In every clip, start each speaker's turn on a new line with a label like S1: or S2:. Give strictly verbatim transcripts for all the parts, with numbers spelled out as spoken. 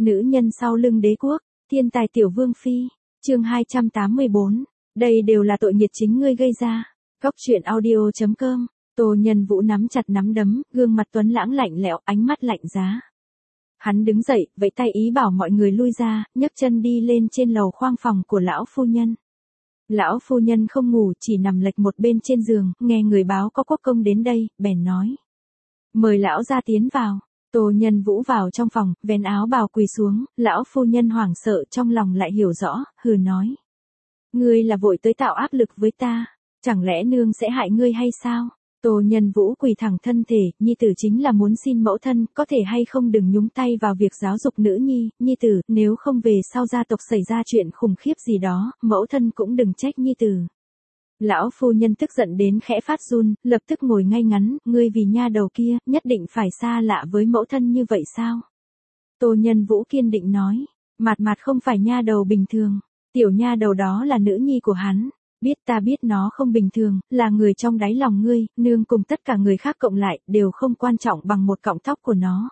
S1: Nữ nhân sau lưng đế quốc, thiên tài tiểu vương phi, chương hai trăm tám mươi bốn, đây đều là tội nghiệt chính ngươi gây ra. Góc truyện audio chấm com, Tô Nhân Vũ nắm chặt nắm đấm, gương mặt tuấn lãng lạnh lẽo, ánh mắt lạnh giá. Hắn đứng dậy, vẫy tay ý bảo mọi người lui ra, nhấc chân đi lên trên lầu khoang phòng của lão phu nhân. Lão phu nhân không ngủ, chỉ nằm lệch một bên trên giường, nghe người báo có quốc công đến đây, bèn nói: mời lão ra tiến vào. Tô Nhân Vũ vào trong phòng, vén áo bào quỳ xuống, lão phu nhân hoảng sợ trong lòng lại hiểu rõ, hừ nói: ngươi là vội tới tạo áp lực với ta, chẳng lẽ nương sẽ hại ngươi hay sao? Tô Nhân Vũ quỳ thẳng thân thể, nhi tử chính là muốn xin mẫu thân, có thể hay không đừng nhúng tay vào việc giáo dục nữ nhi, nhi tử, nếu không về sau gia tộc xảy ra chuyện khủng khiếp gì đó, mẫu thân cũng đừng trách nhi tử. Lão phu nhân tức giận đến khẽ phát run, lập tức ngồi ngay ngắn, ngươi vì nha đầu kia, nhất định phải xa lạ với mẫu thân như vậy sao? Tô Nhân Vũ kiên định nói, Mạt Mạt không phải nha đầu bình thường, tiểu nha đầu đó là nữ nhi của hắn. Biết ta biết nó không bình thường, là người trong đáy lòng ngươi, nương cùng tất cả người khác cộng lại, đều không quan trọng bằng một cọng tóc của nó.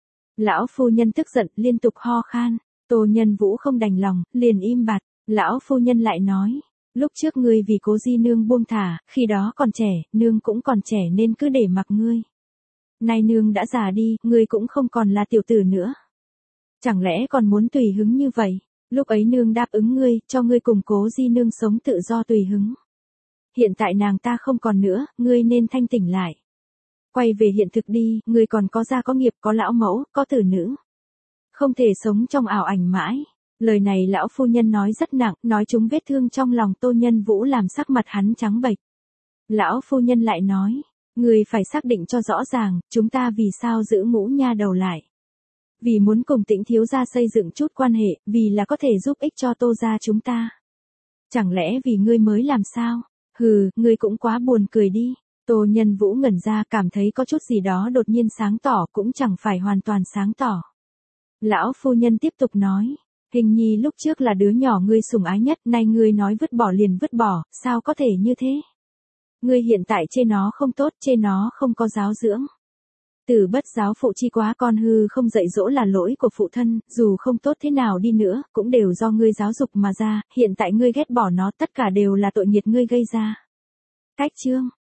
S1: Lão phu nhân tức giận, liên tục ho khan, Tô Nhân Vũ không đành lòng, liền im bặt, lão phu nhân lại nói, lúc trước ngươi vì Cố Di nương buông thả, khi đó còn trẻ, nương cũng còn trẻ nên cứ để mặc ngươi. Nay nương đã già đi, ngươi cũng không còn là tiểu tử nữa. Chẳng lẽ còn muốn tùy hứng như vậy? Lúc ấy nương đáp ứng ngươi, cho ngươi cùng Cố Di nương sống tự do tùy hứng. Hiện tại nàng ta không còn nữa, ngươi nên thanh tỉnh lại. Quay về hiện thực đi, ngươi còn có gia có nghiệp, có lão mẫu, có tử nữ. Không thể sống trong ảo ảnh mãi. Lời này lão phu nhân nói rất nặng, nói trúng vết thương trong lòng Tô Nhân Vũ làm sắc mặt hắn trắng bệch. Lão phu nhân lại nói, ngươi phải xác định cho rõ ràng, chúng ta vì sao giữ Ngũ nha đầu lại. Vì muốn cùng Tĩnh thiếu gia xây dựng chút quan hệ, vì là có thể giúp ích cho Tô gia chúng ta. Chẳng lẽ vì ngươi mới làm sao? Hừ, ngươi cũng quá buồn cười đi. Tô Nhân Vũ ngẩn ra, cảm thấy có chút gì đó đột nhiên sáng tỏ, cũng chẳng phải hoàn toàn sáng tỏ. Lão phu nhân tiếp tục nói, Hình nhi lúc trước là đứa nhỏ ngươi sủng ái nhất, nay ngươi nói vứt bỏ liền vứt bỏ, sao có thể như thế? Ngươi hiện tại chê nó không tốt, chê nó không có giáo dưỡng. Tử bất giáo phụ chi quá, con hư không dạy dỗ là lỗi của phụ thân, dù không tốt thế nào đi nữa, cũng đều do ngươi giáo dục mà ra, hiện tại ngươi ghét bỏ nó, tất cả đều là tội nghiệt ngươi gây ra. Cách chương